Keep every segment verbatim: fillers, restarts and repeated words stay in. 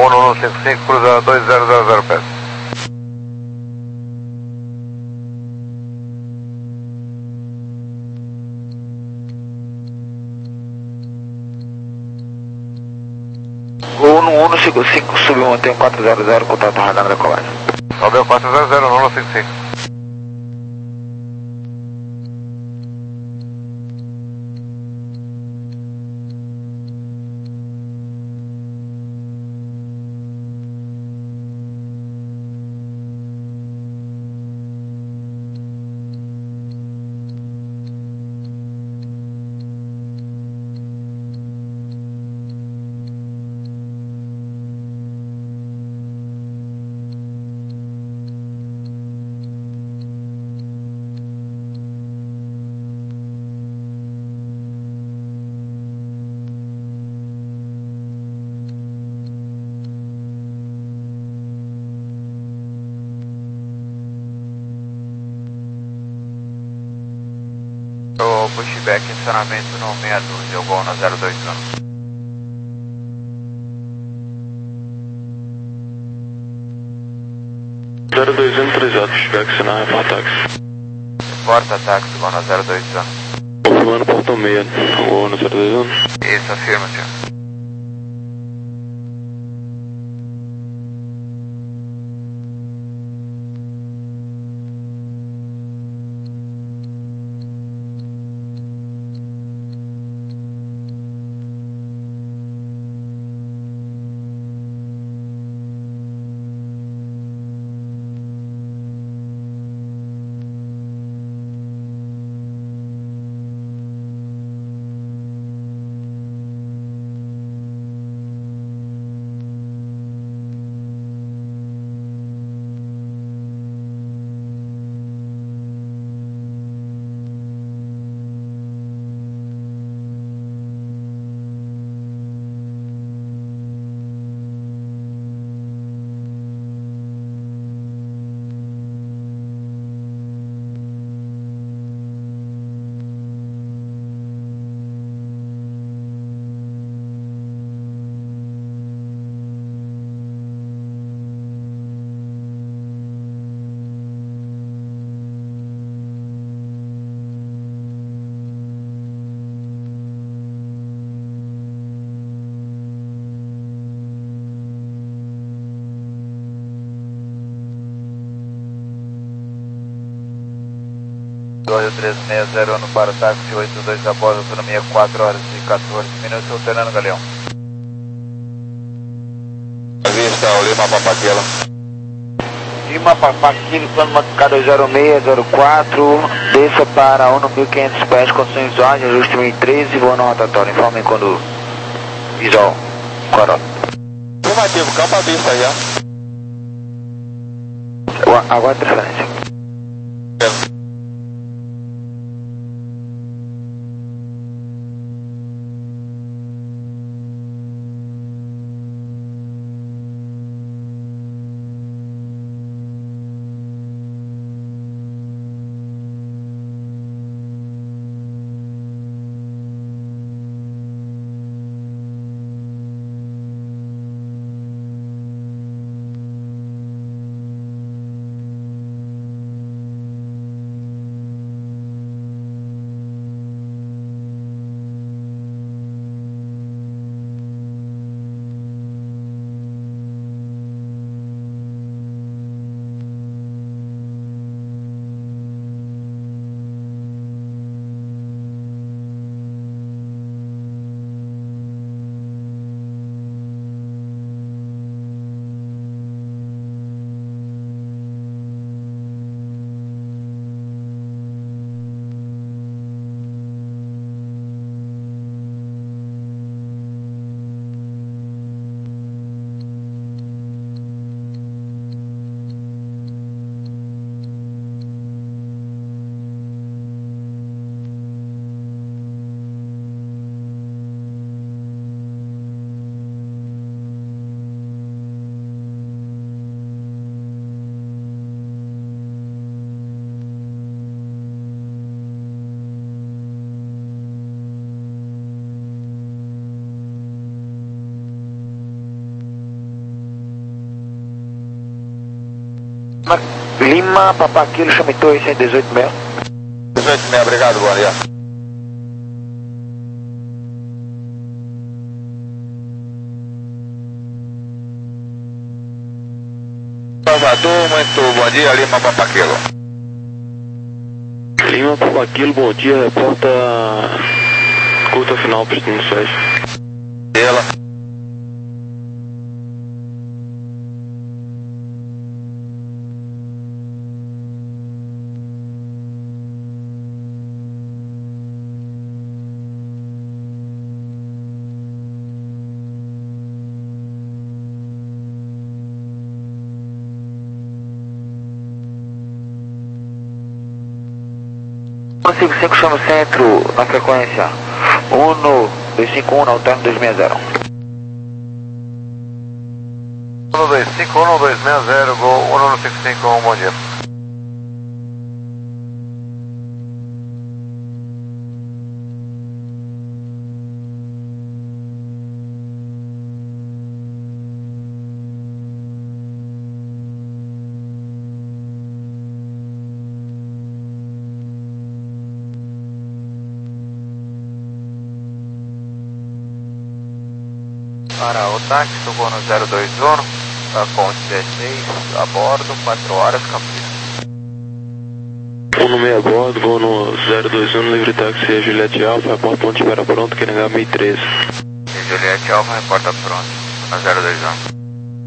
um um cinco cinco, cruza dois zero zero zero pés. Gol no um um cinco cinco, subiu mantém quatro zero zero, contato radar da colagem. Sobe o quatro zero zero, um um cinco cinco. O pushback, estacionamento no meia dúzia, o gol na zero dois um. zero dois um, três zero, pushback, sinal, report táxi. Reporta táxi, gol na zero dois um. Confirmando portão meia, gol na zero dois um. Isso, afirma, senhor. Rio três seis zero no para o táxi oito dois a bordo, autonomia quatro horas e quatorze minutos, alternando Galeão. Vista, Lima Papaquela. Lima Papaquilo, plano K dois zero seis zero quatro, desça para um mil e quinhentos pés, condições visuais, ajuste mil e treze, voo no rotatório, informe quando visual, corota. Afirmativo, campo à vista já. Aguarde transferência. Lima, Papa Kilo, chame torre cento e dezoito mil. dezoito mil, obrigado, bom dia. Salvador, muito bom dia, Lima, Papa Kilo. Lima, Papa Kilo, bom dia, reporta curta final, Prestino sete. Ela. um cinco cinco, chama o centro na frequência um dois cinco um, na alterno dois seis zero. um dois cinco um, dois seis zero, gol um um cinco cinco, um, bom dia. Para o táxi, tocou no zero dois um, tá com dezesseis, a bordo, quatro horas, Campinas. um no meio a bordo, vou no zero dois um, livre táxi Juliette Alfa, reporta ponte espera pronto, Q N H mil e treze. Juliette Alfa, reporta pronto, no zero dois um.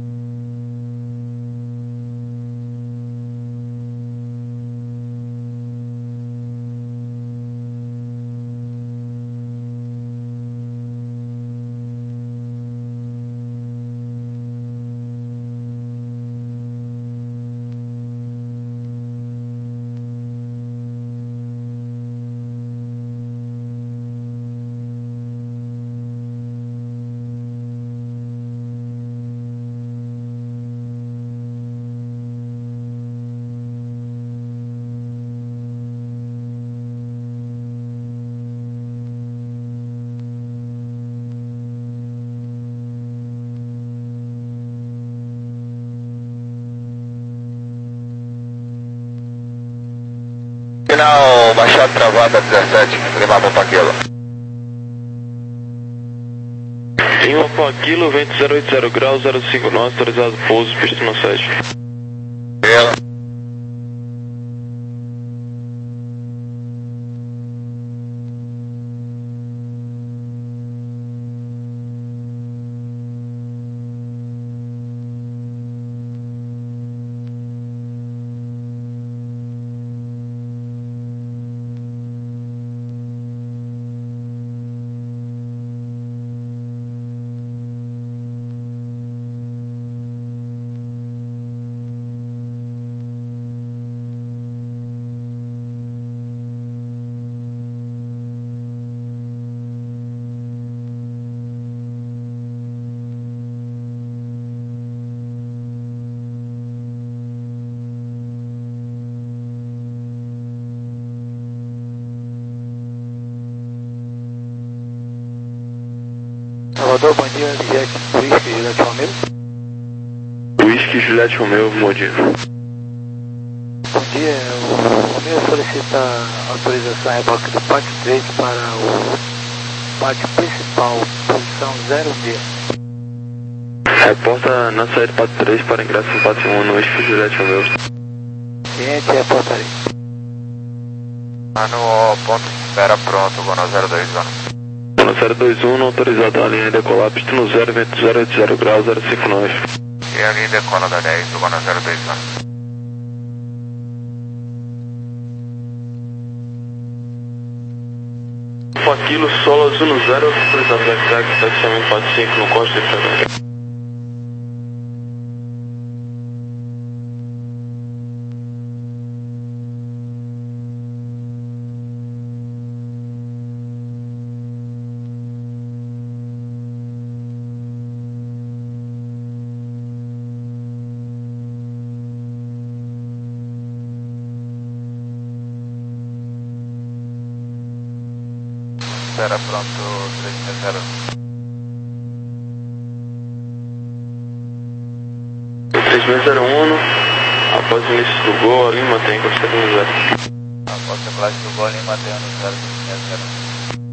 Final, Baixada Travada dezessete, Lima, Papa Kilo. Lima, Papa Kilo, vento zero oito zero graus, zero cinco nove, autorizado pouso, Prestino sete. Ela. Salvador, bom dia, Juliette, Whisky, Juliette Romeu. Whisky Juliette Romeu, bom dia. Bom dia, o Romeu solicita autorização a reboque do pátio três para o pátio principal, posição zero seis. Reporta na saída pátio três para ingresso no pátio um no Whisky Juliette Romeu. Ciente, reportaria. Tá no ponto de espera pronto, vou no zero dois um. No zero dois um, autorizado a linha decolar, Prestino zero, vento zero oito zero graus, zero cinco nove. E a linha decola da dez, vou no zero dois um. Papa Kilo, solo azul no zero, autorizado Black Taxi, taxiamento quatro cinco no corte de Fernando. Espera pronto, três seis zero. três seis zero um, Após o início do gol, ali mantém constante no zero. Após a classe do gol, ali mantém no zero três seis zero.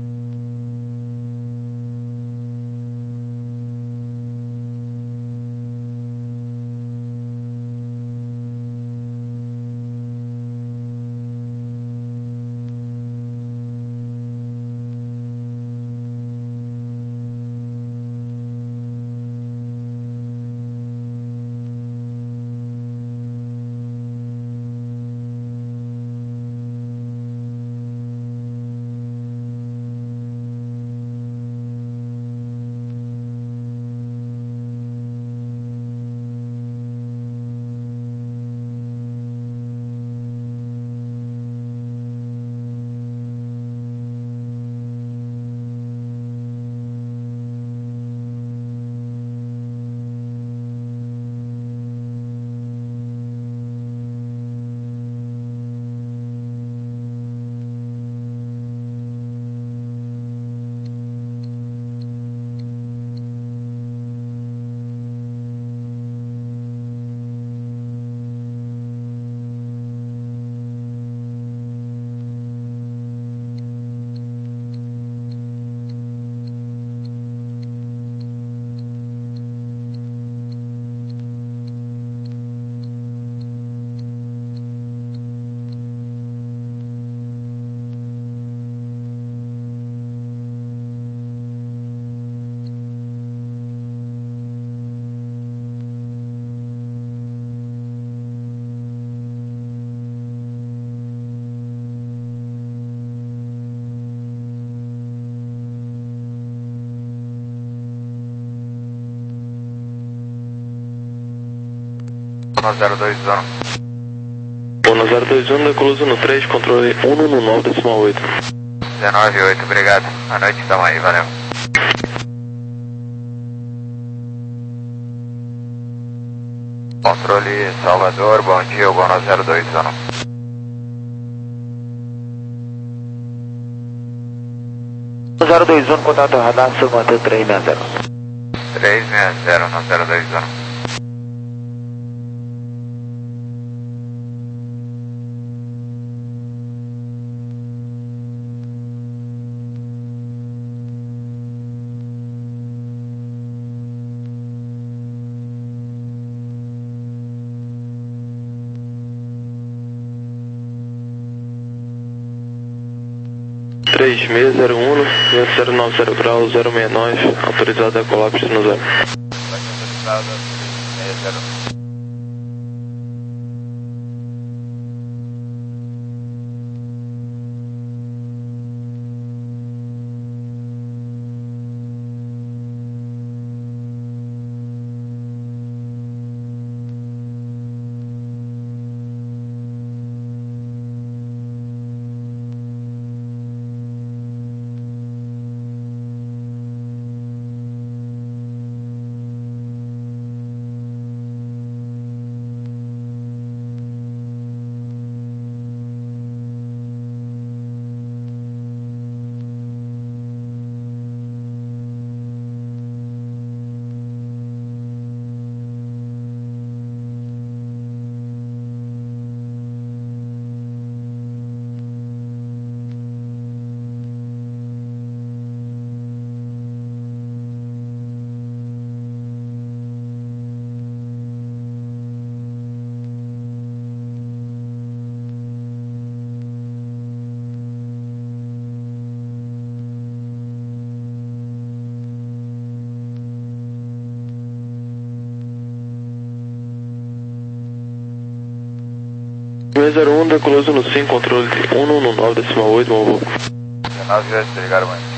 zero dois um. Uno zero dois um, decoluso no três, controle um no nove decimal oito. dezenove oito, obrigado. À noite estamos aí, valeu. Controle Salvador, bom dia, Uno zero dois um. zero dois um, contato radar, sul manter três seis zero. três seis zero no zero dois um. três seis zero um, zero nove zero grau, zero seis nove, autorizado a colapso no zero. Autorizado três seis zero. seis zero um, decoluso no cinco, controle um no nove decimal oito, Malvô. dezenove oito, ligaram mãe.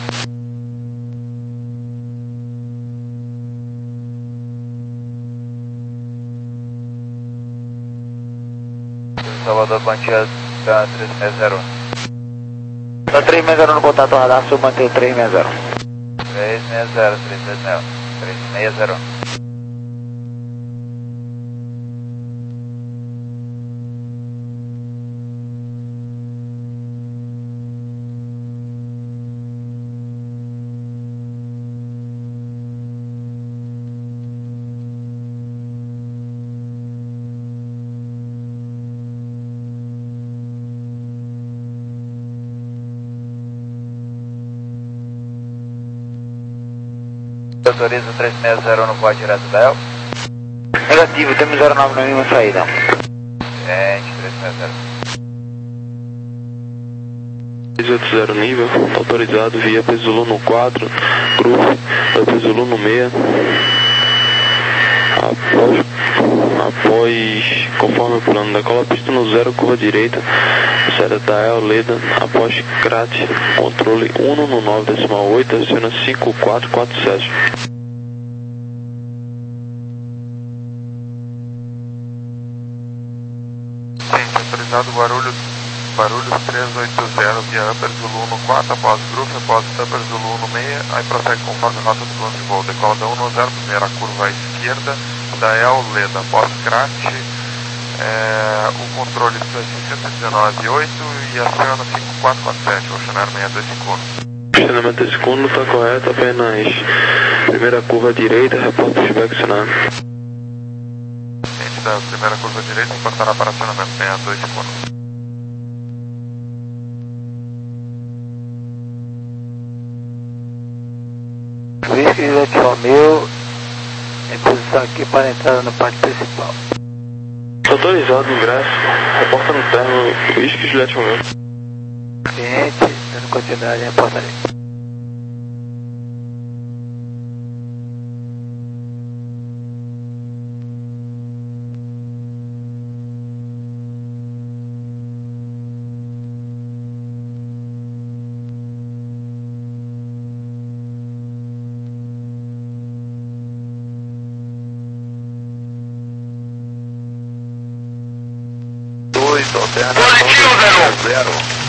Salvador, Bantia, da três seis zero um. Da três seis zero no contato radar, sul manter três seis zero. três seis zero, três seis zero. três seis zero. autoriza três seis zero no voz direto da El? Negativo, temos zero nove na mesma saída. É, três seis zero. três oito zero nível, autorizado via Peso no quatro, grupo da Peso no seis. Após, após, conforme o plano, decola a pista no zero, curva direita, saída da El Leda, após C R A T, controle um no nove decimal oito, aciona cinco quatro quatro sete. Ciente, autorizado Guarulhos, Guarulhos três oito zero via Upper Zulu no quatro, após Group, após Upper Zulu no seis, aí prossegue conforme rota do plano de voo, decola da um no zero, primeira curva à esquerda, da El Leda, após C R A T, é, o controle cento e dezenove ponto oito e aciona cinco quatro quatro sete, Ocean Air seis dois cinco um. Estacionamento segundo está correto, apenas primeira curva direita, reporta feedback sinal. Ciente da primeira curva direita, importará para acionamento seis dois cinco um. Whisky Juliette Romeo, em posição aqui para a entrada no pátio principal. Autorizado o ingresso, reporta no termo Whisky Juliette Romeo. Cliente, dando continuidade em portaria. Positivo, zero.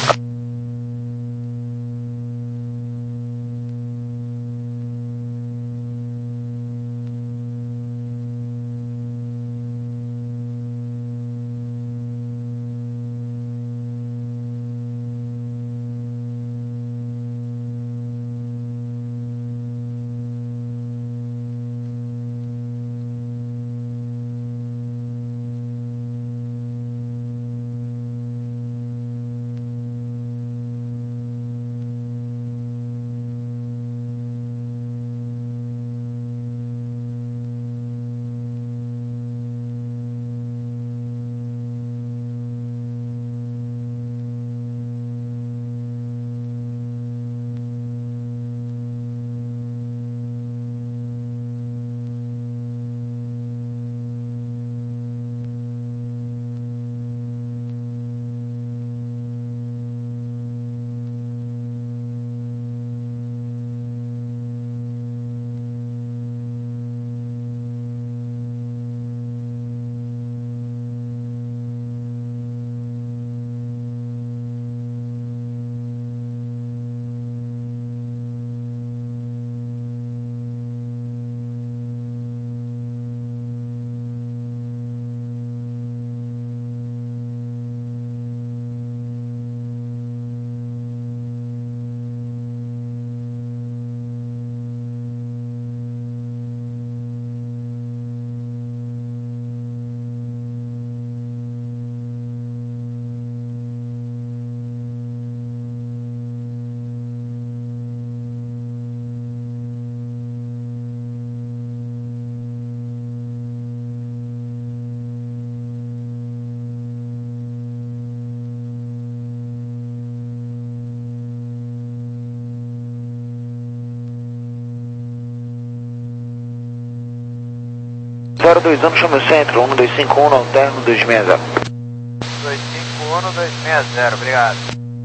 zero dois um, chama o centro, um dois cinco um, alterno dois seis zero. dois cinco um, dois seis zero, obrigado.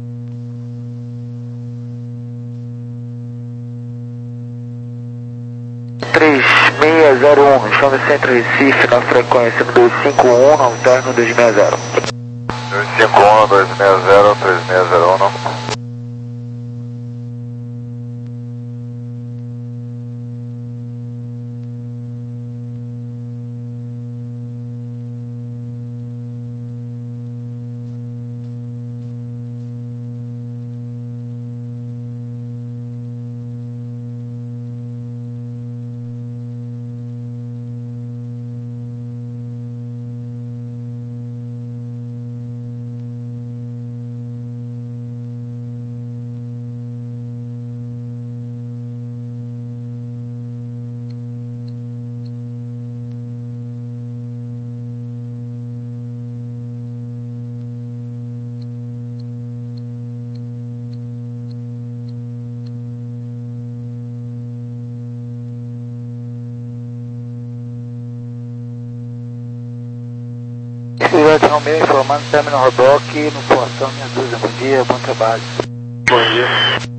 três seis zero um, chama o centro Recife, na frequência um dois cinco um, alterno dois seis zero. dois cinco um, dois seis zero, três seis zero um. Juliette Romeu informando término Rodoc no portão Meia Dúzia. Bom dia, bom trabalho. Bom dia.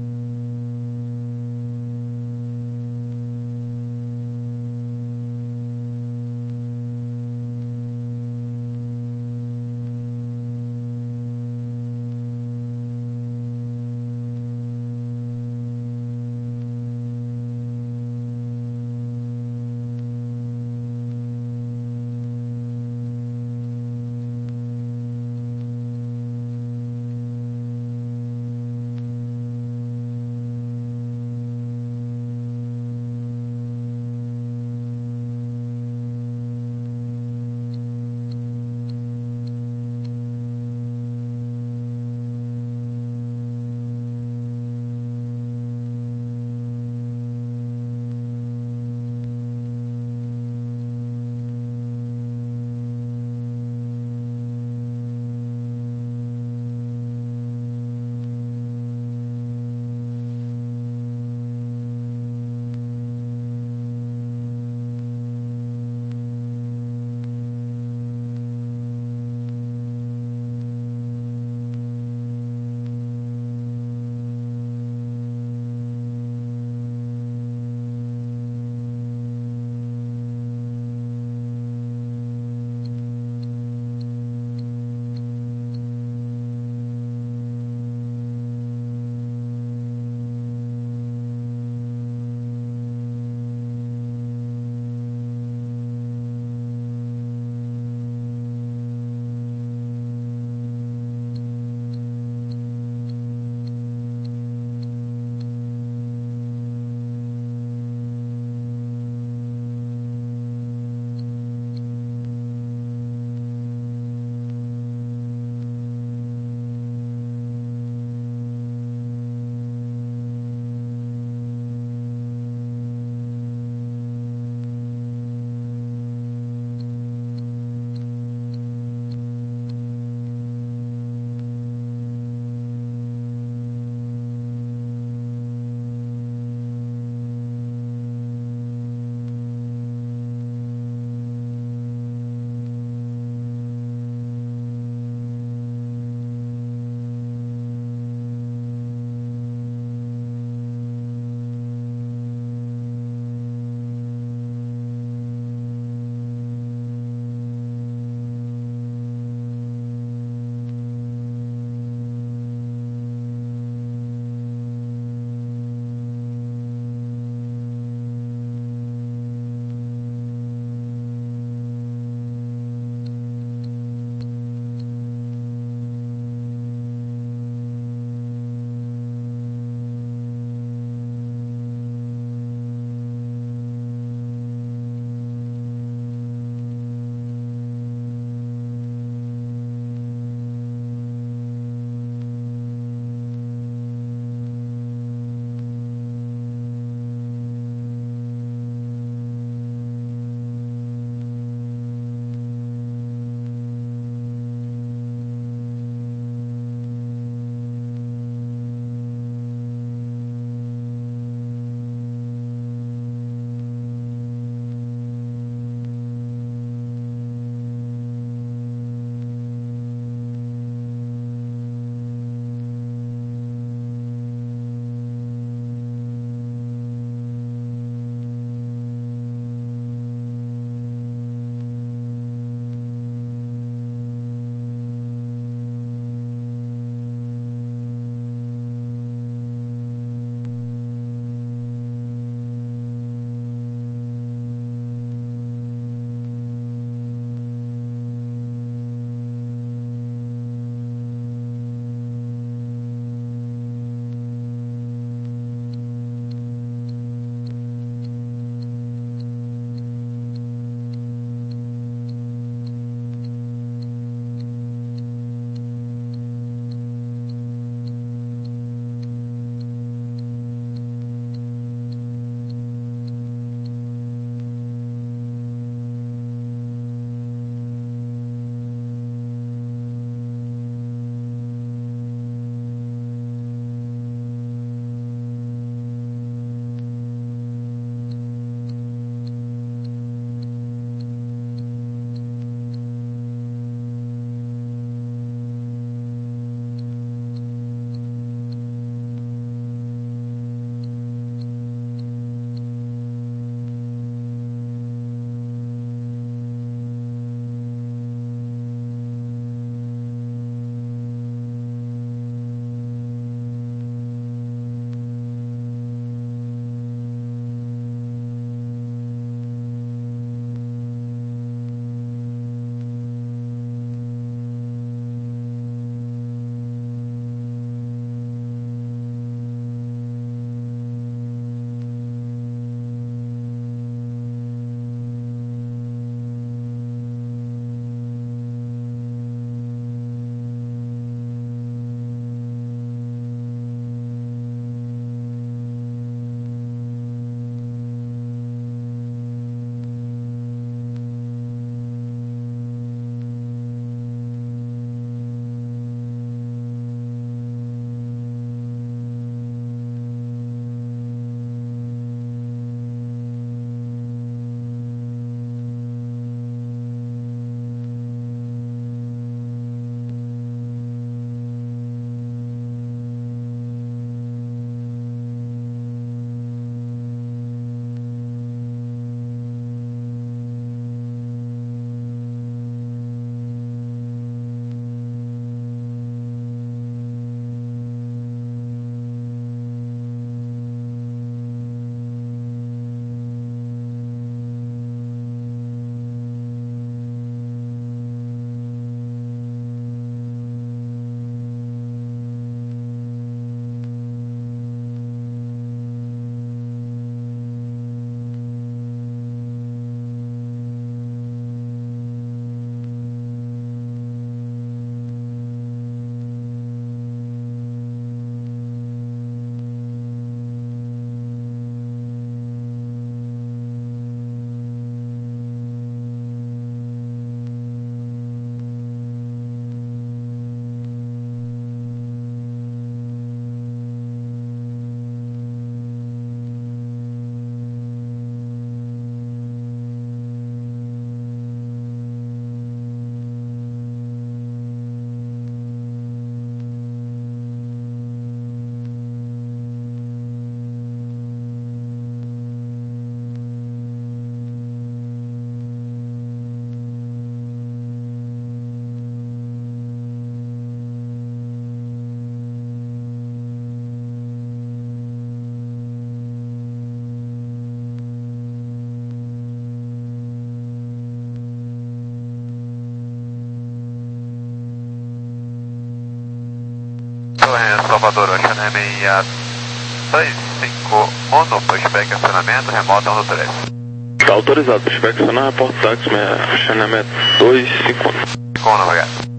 ocorrência Salvador, Ocean meia dois cinco um, pushback acionamento, remota um do três. Tá autorizado, pushback acionar, reporte táxi, Ocean meia dois cinco um. Com, obrigado.